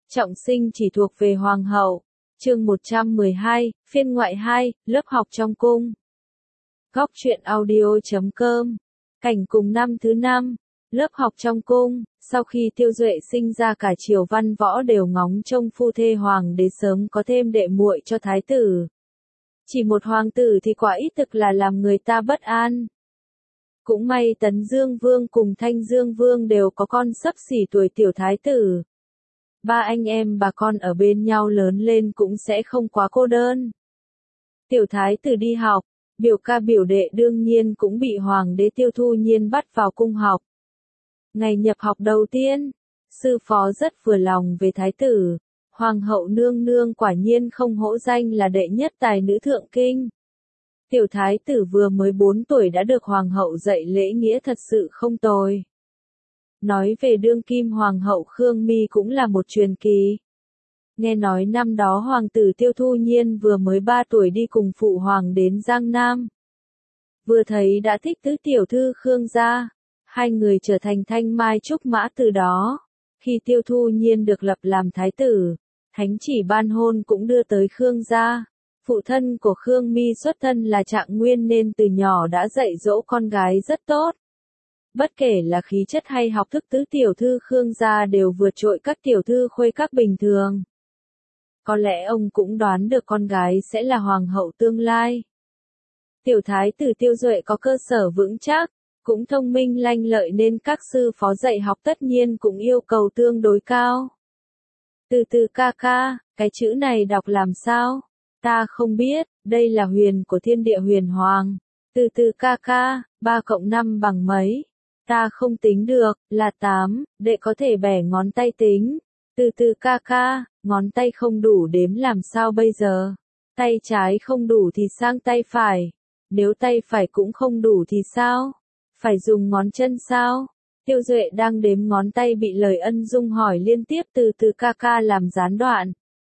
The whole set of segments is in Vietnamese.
Trọng sinh chỉ thuộc về hoàng hậu. Chương 112, phiên ngoại 2, lớp học trong cung. Góc truyện audio.com. Cảnh cùng năm thứ 5, lớp học trong cung. Sau khi Tiêu Duệ sinh ra, cả triều văn võ đều ngóng trông phu thê hoàng đế sớm có thêm đệ muội cho thái tử. Chỉ một hoàng tử thì quả ít thực là làm người ta bất an. Cũng may Tấn Dương Vương cùng Thanh Dương Vương đều có con xấp xỉ tuổi tiểu thái tử. Ba anh em bà con ở bên nhau lớn lên cũng sẽ không quá cô đơn. Tiểu thái tử đi học, biểu ca biểu đệ đương nhiên cũng bị hoàng đế Tiêu Thu Nhiên bắt vào cung học. Ngày nhập học đầu tiên, sư phó rất vừa lòng về thái tử. Hoàng hậu nương nương quả nhiên không hổ danh là đệ nhất tài nữ thượng kinh. Tiểu thái tử vừa mới 4 tuổi đã được hoàng hậu dạy lễ nghĩa, thật sự không tồi. Nói về đương kim hoàng hậu Khương My cũng là một truyền kỳ. Nghe nói năm đó hoàng tử Tiêu Thu Nhiên vừa mới 3 tuổi đi cùng phụ hoàng đến Giang Nam. Vừa thấy đã thích tứ tiểu thư Khương gia, hai người trở thành thanh mai trúc mã từ đó. Khi Tiêu Thu Nhiên được lập làm thái tử, thánh chỉ ban hôn cũng đưa tới Khương gia. Phụ thân của Khương My xuất thân là Trạng Nguyên nên từ nhỏ đã dạy dỗ con gái rất tốt. Bất kể là khí chất hay học thức, tứ tiểu thư Khương gia đều vượt trội các tiểu thư khuê các bình thường. Có lẽ ông cũng đoán được con gái sẽ là hoàng hậu tương lai. Tiểu thái tử Tiêu Duệ có cơ sở vững chắc, cũng thông minh lanh lợi nên các sư phó dạy học tất nhiên cũng yêu cầu tương đối cao. Từ từ ca ca, cái chữ này đọc làm sao? Ta không biết, đây là huyền của thiên địa huyền hoàng. Từ từ ca ca, 3 cộng 5 bằng mấy? Ta không tính được, là 8, đệ có thể bẻ ngón tay tính. Từ từ ca ca, ngón tay không đủ đếm làm sao bây giờ? Tay trái không đủ thì sang tay phải. Nếu tay phải cũng không đủ thì sao? Phải dùng ngón chân sao? Tiêu Duệ đang đếm ngón tay bị lời Ân Dung hỏi liên tiếp từ từ ca ca làm gián đoạn.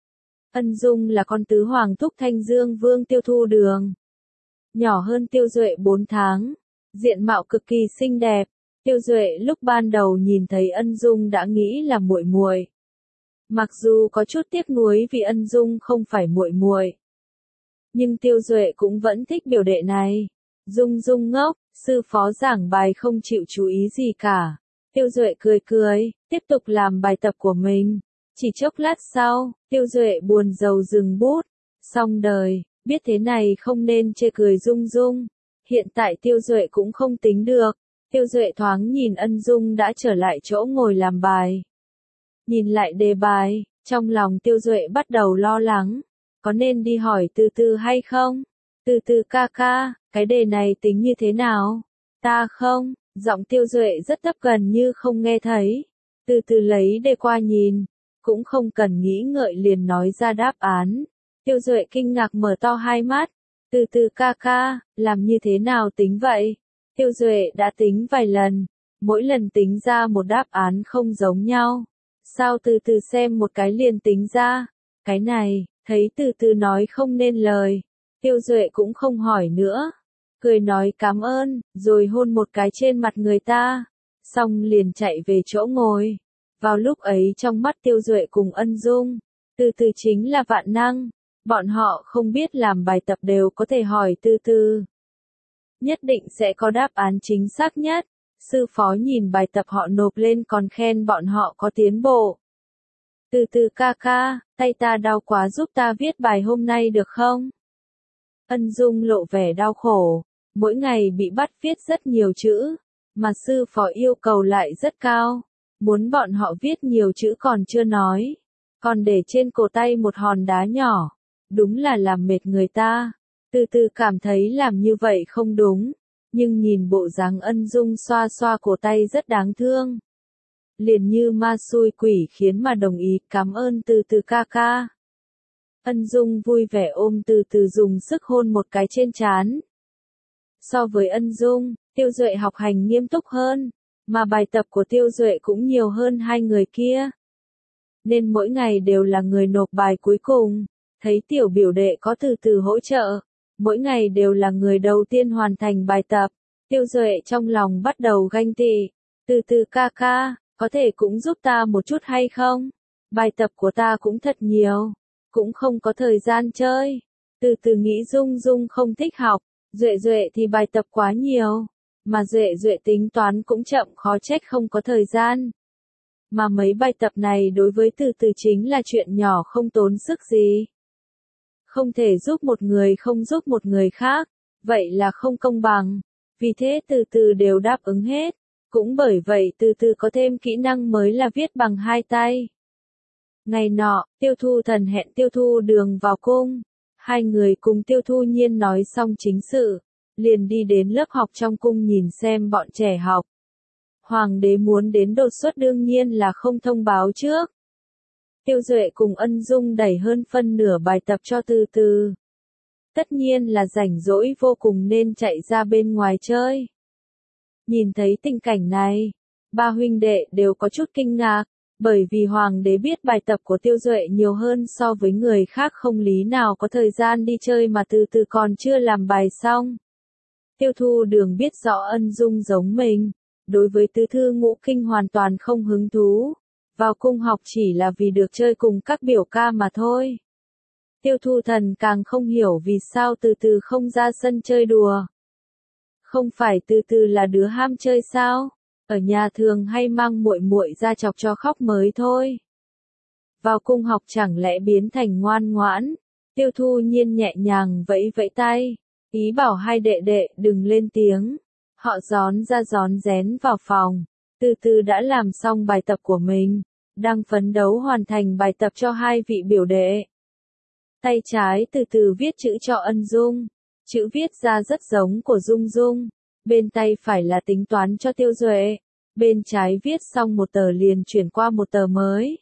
Ân Dung là con tứ hoàng thúc Thanh Dương Vương Tiêu Thu Đường. Nhỏ hơn Tiêu Duệ 4 tháng. Diện mạo cực kỳ xinh đẹp. Tiêu Duệ lúc ban đầu nhìn thấy Ân Dung đã nghĩ là muội muội. Mặc dù có chút tiếc nuối vì Ân Dung không phải muội muội, nhưng Tiêu Duệ cũng vẫn thích biểu đệ này. Dung Dung ngốc, sư phó giảng bài không chịu chú ý gì cả. Tiêu Duệ cười cười, tiếp tục làm bài tập của mình. Chỉ chốc lát sau, Tiêu Duệ buồn rầu dừng bút. Xong đời, biết thế này không nên chê cười Dung Dung. Hiện tại Tiêu Duệ cũng không tính được. Tiêu Duệ thoáng nhìn Ân Dung đã trở lại chỗ ngồi làm bài. Nhìn lại đề bài, trong lòng Tiêu Duệ bắt đầu lo lắng. Có nên đi hỏi từ từ hay không? Từ từ ca ca, cái đề này tính như thế nào? Ta không, giọng Tiêu Duệ rất thấp gần như không nghe thấy. Từ từ lấy đề qua nhìn, cũng không cần nghĩ ngợi liền nói ra đáp án. Tiêu Duệ kinh ngạc mở to hai mắt. Từ từ ca ca, làm như thế nào tính vậy? Tiêu Duệ đã tính vài lần, mỗi lần tính ra một đáp án không giống nhau. Sao từ từ xem một cái liền tính ra? Cái này, thấy từ từ nói không nên lời. Tiêu Duệ cũng không hỏi nữa. Cười nói cảm ơn, rồi hôn một cái trên mặt người ta. Xong liền chạy về chỗ ngồi. Vào lúc ấy trong mắt Tiêu Duệ cùng Ân Dung, từ từ chính là vạn năng. Bọn họ không biết làm bài tập đều có thể hỏi từ từ. Nhất định sẽ có đáp án chính xác nhất. Sư phó nhìn bài tập họ nộp lên còn khen bọn họ có tiến bộ. Từ từ ca ca, tay ta đau quá, giúp ta viết bài hôm nay được không? Ân Dung lộ vẻ đau khổ. Mỗi ngày bị bắt viết rất nhiều chữ, mà sư phó yêu cầu lại rất cao. Muốn bọn họ viết nhiều chữ còn chưa nói, còn để trên cổ tay một hòn đá nhỏ. Đúng là làm mệt người ta. Từ từ cảm thấy làm như vậy không đúng, nhưng nhìn bộ dáng Ân Dung xoa xoa cổ tay rất đáng thương. Liền như ma xui quỷ khiến mà đồng ý, cảm ơn từ từ ca ca. Ân Dung vui vẻ ôm từ từ dùng sức hôn một cái trên trán. So với Ân Dung, Tiêu Duệ học hành nghiêm túc hơn, mà bài tập của Tiêu Duệ cũng nhiều hơn hai người kia. Nên mỗi ngày đều là người nộp bài cuối cùng. Thấy tiểu biểu đệ có từ từ hỗ trợ, mỗi ngày đều là người đầu tiên hoàn thành bài tập. Tiêu Duệ trong lòng bắt đầu ganh tị. Từ từ ca ca, có thể cũng giúp ta một chút hay không? bài tập của ta cũng thật nhiều, cũng không có thời gian chơi. Từ từ nghĩ Dung Dung không thích học, Duệ Duệ thì bài tập quá nhiều, mà Duệ Duệ tính toán cũng chậm, khó trách không có thời gian. Mà mấy bài tập này đối với Từ Từ chính là chuyện nhỏ không tốn sức gì. Không thể giúp một người không giúp một người khác, vậy là không công bằng. Vì thế Từ Từ đều đáp ứng hết. Cũng bởi vậy Từ Từ có thêm kỹ năng mới là viết bằng hai tay. Ngày nọ, Tiêu Thu Thần hẹn Tiêu Thu Đường vào cung. Hai người cùng Tiêu Thu Nhiên nói xong chính sự, liền đi đến lớp học trong cung nhìn xem bọn trẻ học. Hoàng đế muốn đến đột xuất đương nhiên là không thông báo trước. Tiêu Duệ cùng Ân Dung đẩy hơn phân nửa bài tập cho Từ Từ. Tất nhiên là rảnh rỗi vô cùng nên chạy ra bên ngoài chơi. Nhìn thấy tình cảnh này, ba huynh đệ đều có chút kinh ngạc, bởi vì Hoàng đế biết bài tập của Tiêu Duệ nhiều hơn so với người khác, không lý nào có thời gian đi chơi mà Từ Từ còn chưa làm bài xong. Tiêu Thu Đường biết rõ Ân Dung giống mình, đối với tứ thư ngũ kinh hoàn toàn không hứng thú, vào cung học chỉ là vì được chơi cùng các biểu ca mà thôi. Tiêu Thu Thần càng không hiểu vì sao Từ Từ không ra sân chơi đùa. Không phải Từ Từ là đứa ham chơi sao? Ở nhà thường hay mang muội muội ra chọc cho khóc mới thôi. Vào cung học chẳng lẽ biến thành ngoan ngoãn? Tiêu Thu Nhiên nhẹ nhàng vẫy vẫy tay, ý bảo hai đệ đệ đừng lên tiếng. Họ rón ra rón rén vào phòng. Từ Từ đã làm xong bài tập của mình, đang phấn đấu hoàn thành bài tập cho hai vị biểu đệ. Tay trái Từ Từ viết chữ cho Ân Dung, chữ viết ra rất giống của Dung Dung. Bên tay phải là tính toán cho Tiêu Duệ, bên trái viết xong một tờ liền chuyển qua một tờ mới.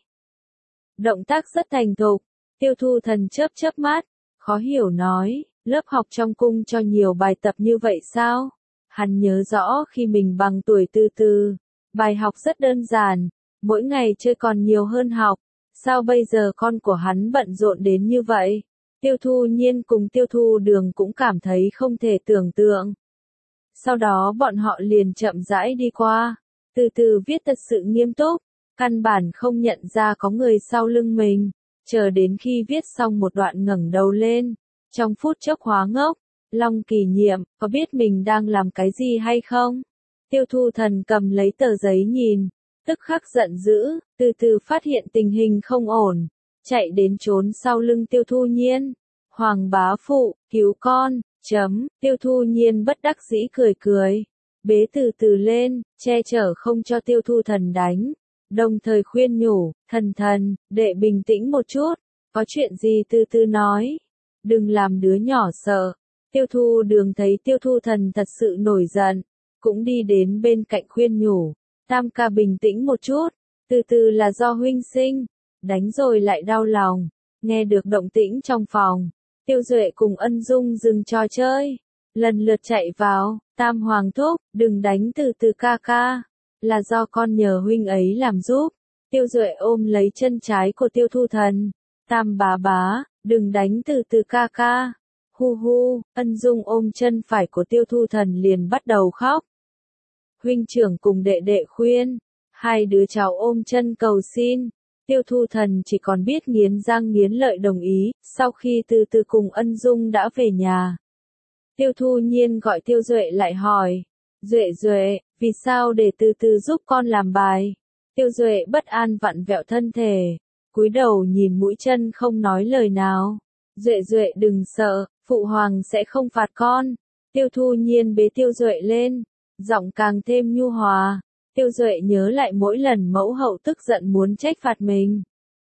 Động tác rất thành thục. Tiêu Thu Thần chớp chớp mắt, khó hiểu nói, lớp học trong cung cho nhiều bài tập như vậy sao? Hắn nhớ rõ khi mình bằng tuổi Từ Từ, bài học rất đơn giản, mỗi ngày chơi còn nhiều hơn học. Sao bây giờ con của hắn bận rộn đến như vậy? Tiêu Thu Nhiên cùng Tiêu Thu Đường cũng cảm thấy không thể tưởng tượng. Sau đó bọn họ liền chậm rãi đi qua. Từ Từ viết thật sự nghiêm túc, căn bản không nhận ra có người sau lưng mình. Chờ đến khi viết xong một đoạn ngẩng đầu lên, trong phút chốc hóa ngốc. Long Kỳ Nhiệm, có biết mình đang làm cái gì hay không? Tiêu Thu Thần cầm lấy tờ giấy nhìn, tức khắc giận dữ, Từ Từ phát hiện tình hình không ổn, chạy đến trốn sau lưng Tiêu Thu Nhiên. Hoàng bá phụ, cứu con, Tiêu Thu Nhiên bất đắc dĩ cười cười, bế Từ Từ lên, che chở không cho Tiêu Thu Thần đánh, đồng thời khuyên nhủ, thần thần, đệ bình tĩnh một chút, có chuyện gì từ từ nói, đừng làm đứa nhỏ sợ. Tiêu Thu Đường thấy Tiêu Thu Thần thật sự nổi giận, cũng đi đến bên cạnh khuyên nhủ, Tam ca bình tĩnh một chút, từ từ là do huynh sinh, đánh rồi lại đau lòng. Nghe được động tĩnh trong phòng, Tiêu Duệ cùng Ân Dung dừng trò chơi, lần lượt chạy vào, Tam Hoàng thúc, đừng đánh từ từ ca ca, là do con nhờ huynh ấy làm giúp. Tiêu Duệ ôm lấy chân trái của Tiêu Thu Thần, Tam bá bá, đừng đánh từ từ ca ca. Hu hu, Ân Dung ôm chân phải của Tiêu Thu Thần liền bắt đầu khóc. Huynh trưởng cùng đệ đệ khuyên, hai đứa cháu ôm chân cầu xin. Tiêu Thu Thần chỉ còn biết nghiến răng nghiến lợi đồng ý, sau khi từ từ cùng Ân Dung đã về nhà. Tiêu Thu Nhiên gọi Tiêu Duệ lại hỏi, Duệ Duệ, vì sao để từ từ giúp con làm bài? Tiêu Duệ bất an vặn vẹo thân thể, cúi đầu nhìn mũi chân không nói lời nào. Duệ Duệ đừng sợ, Phụ Hoàng sẽ không phạt con. Tiêu Thu Nhiên bế Tiêu Duệ lên, giọng càng thêm nhu hòa. Tiêu Duệ nhớ lại mỗi lần mẫu hậu tức giận muốn trách phạt mình.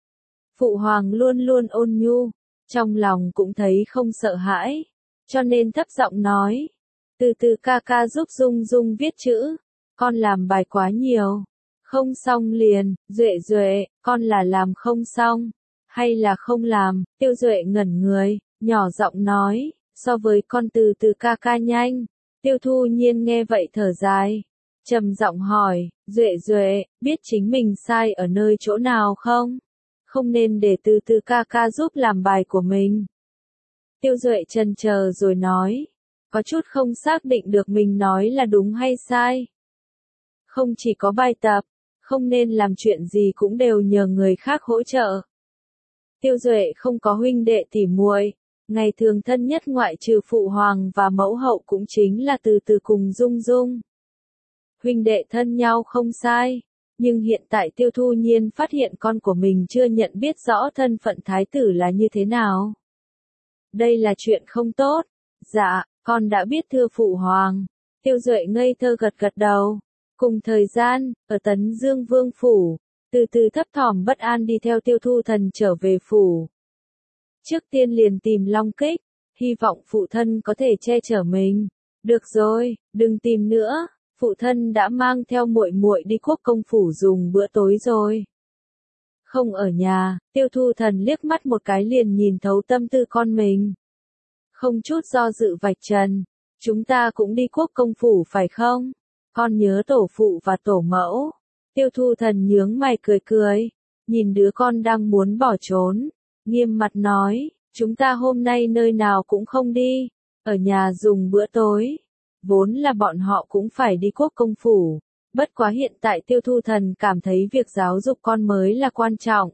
Phụ Hoàng luôn luôn ôn nhu, trong lòng cũng thấy không sợ hãi, cho nên thấp giọng nói, từ từ ca ca giúp Dung Dung viết chữ, con làm bài quá nhiều, không xong liền. Duệ Duệ, con là làm không xong, hay là không làm? Tiêu Duệ ngẩn người, nhỏ giọng nói, so với con từ từ ca ca nhanh. Tiêu Thu Nhiên nghe vậy thở dài, trầm giọng hỏi, Duệ Duệ, biết chính mình sai ở nơi chỗ nào không? Không nên để từ từ ca ca giúp làm bài của mình. Tiêu Duệ chần chờ rồi nói, có chút không xác định được mình nói là đúng hay sai. Không chỉ có bài tập, không nên làm chuyện gì cũng đều nhờ người khác hỗ trợ. Tiêu Duệ không có huynh đệ tỉ muội, ngày thường thân nhất ngoại trừ phụ hoàng và mẫu hậu cũng chính là Từ Từ cùng Dung Dung. Huynh đệ thân nhau không sai, nhưng hiện tại Tiêu Thu Nhiên phát hiện con của mình chưa nhận biết rõ thân phận thái tử là như thế nào. Đây là chuyện không tốt. Dạ, con đã biết thưa phụ hoàng. Tiêu Duệ ngây thơ gật gật đầu. Cùng thời gian, ở Tấn Dương Vương phủ, Từ Từ thấp thỏm bất an đi theo Tiêu Thu Thần trở về phủ. Trước tiên liền tìm Long Kích, hy vọng phụ thân có thể che chở mình. Được rồi, đừng tìm nữa, phụ thân đã mang theo muội muội đi Quốc công phủ dùng bữa tối rồi. Không ở nhà, Tiêu Thu Thần liếc mắt một cái liền nhìn thấu tâm tư con mình. Không chút do dự vạch trần, chúng ta cũng đi Quốc công phủ phải không? Con nhớ tổ phụ và tổ mẫu. Tiêu Thu Thần nhướng mày cười cười, nhìn đứa con đang muốn bỏ trốn, nghiêm mặt nói, chúng ta hôm nay nơi nào cũng không đi, ở nhà dùng bữa tối. Vốn là bọn họ cũng phải đi Quốc công phủ, bất quá hiện tại Tiêu Thu Thần cảm thấy việc giáo dục con mới là quan trọng.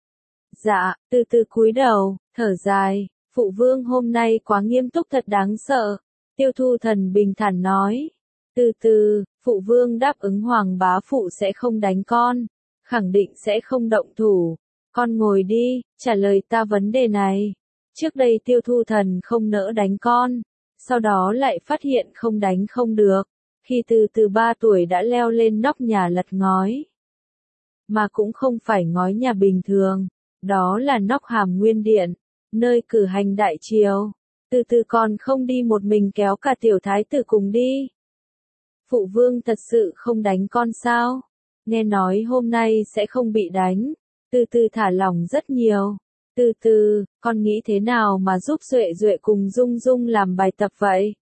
Dạ, Từ Từ cúi đầu, thở dài, phụ vương hôm nay quá nghiêm túc thật đáng sợ. Tiêu Thu Thần bình thản nói, Từ Từ, phụ vương đáp ứng hoàng bá phụ sẽ không đánh con, khẳng định sẽ không động thủ. Con ngồi đi, trả lời ta vấn đề này. Trước đây Tiêu Thu Thần không nỡ đánh con, sau đó lại phát hiện không đánh không được. Khi Từ Từ 3 tuổi đã leo lên nóc nhà lật ngói. Mà cũng không phải ngói nhà bình thường, đó là nóc Hàm Nguyên Điện, nơi cử hành đại triều. Từ Từ còn không đi một mình kéo cả tiểu thái tử cùng đi. Phụ vương thật sự không đánh con sao? Nghe nói hôm nay sẽ không bị đánh. Từ Từ thả lỏng rất nhiều. Từ Từ, con nghĩ thế nào mà giúp Duệ Duệ cùng Dung Dung làm bài tập vậy?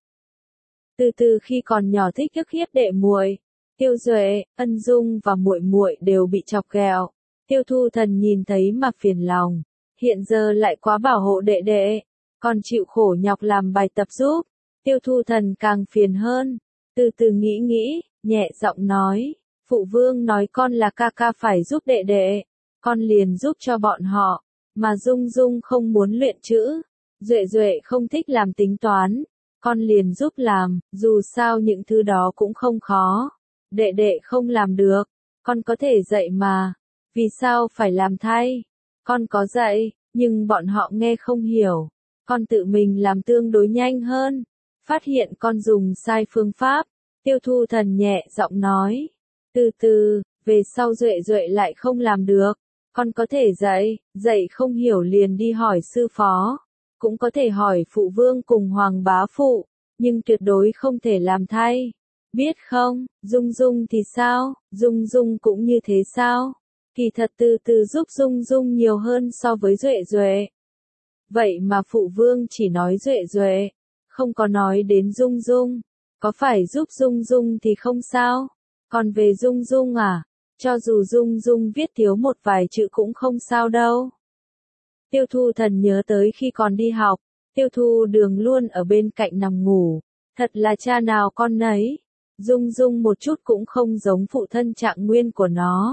Từ Từ khi còn nhỏ thích ức hiếp đệ muội. Tiêu Duệ, Ân Dung và muội muội đều bị chọc ghẹo. Tiêu Thu Thần nhìn thấy mà phiền lòng. Hiện giờ lại quá bảo hộ đệ đệ, còn chịu khổ nhọc làm bài tập giúp. Tiêu Thu Thần càng phiền hơn. Từ Từ nghĩ, nhẹ giọng nói, phụ vương nói con là ca ca phải giúp đệ đệ, con liền giúp cho bọn họ, mà Dung Dung không muốn luyện chữ, Duệ Duệ không thích làm tính toán, con liền giúp làm, dù sao những thứ đó cũng không khó. Đệ đệ không làm được, con có thể dạy mà, vì sao phải làm thay? Con có dạy, nhưng bọn họ nghe không hiểu, con tự mình làm tương đối nhanh hơn. Phát hiện con dùng sai phương pháp, Tiêu Thu Thần nhẹ giọng nói, Từ Từ, về sau Duệ Duệ lại không làm được, con có thể dạy không hiểu liền đi hỏi sư phó, cũng có thể hỏi phụ vương cùng hoàng bá phụ, nhưng tuyệt đối không thể làm thay. Biết không, Dung Dung thì sao, Dung Dung cũng như thế sao? Kỳ thật Từ Từ giúp Dung Dung nhiều hơn so với Duệ Duệ. Vậy mà phụ vương chỉ nói Duệ Duệ, không có nói đến Dung Dung. Có phải giúp Dung Dung thì không sao? Còn về Dung Dung à? Cho dù Dung Dung viết thiếu một vài chữ cũng không sao đâu. Tiêu Thu Thần nhớ tới khi còn đi học, Tiêu Thu Đường luôn ở bên cạnh nằm ngủ. Thật là cha nào con nấy. Dung Dung một chút cũng không giống phụ thân Trạng Nguyên của nó.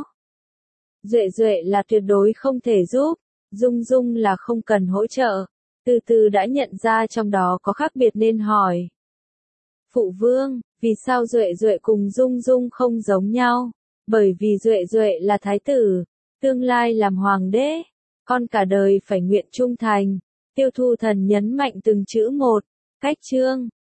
Duệ Duệ là tuyệt đối không thể giúp. Dung Dung là không cần hỗ trợ. Từ Từ đã nhận ra trong đó có khác biệt nên hỏi. Phụ vương, vì sao Duệ Duệ cùng Dung Dung không giống nhau? Bởi vì Duệ Duệ là thái tử, tương lai làm hoàng đế, con cả đời phải nguyện trung thành. Tiêu Thu Thần nhấn mạnh từng chữ một. Cách chương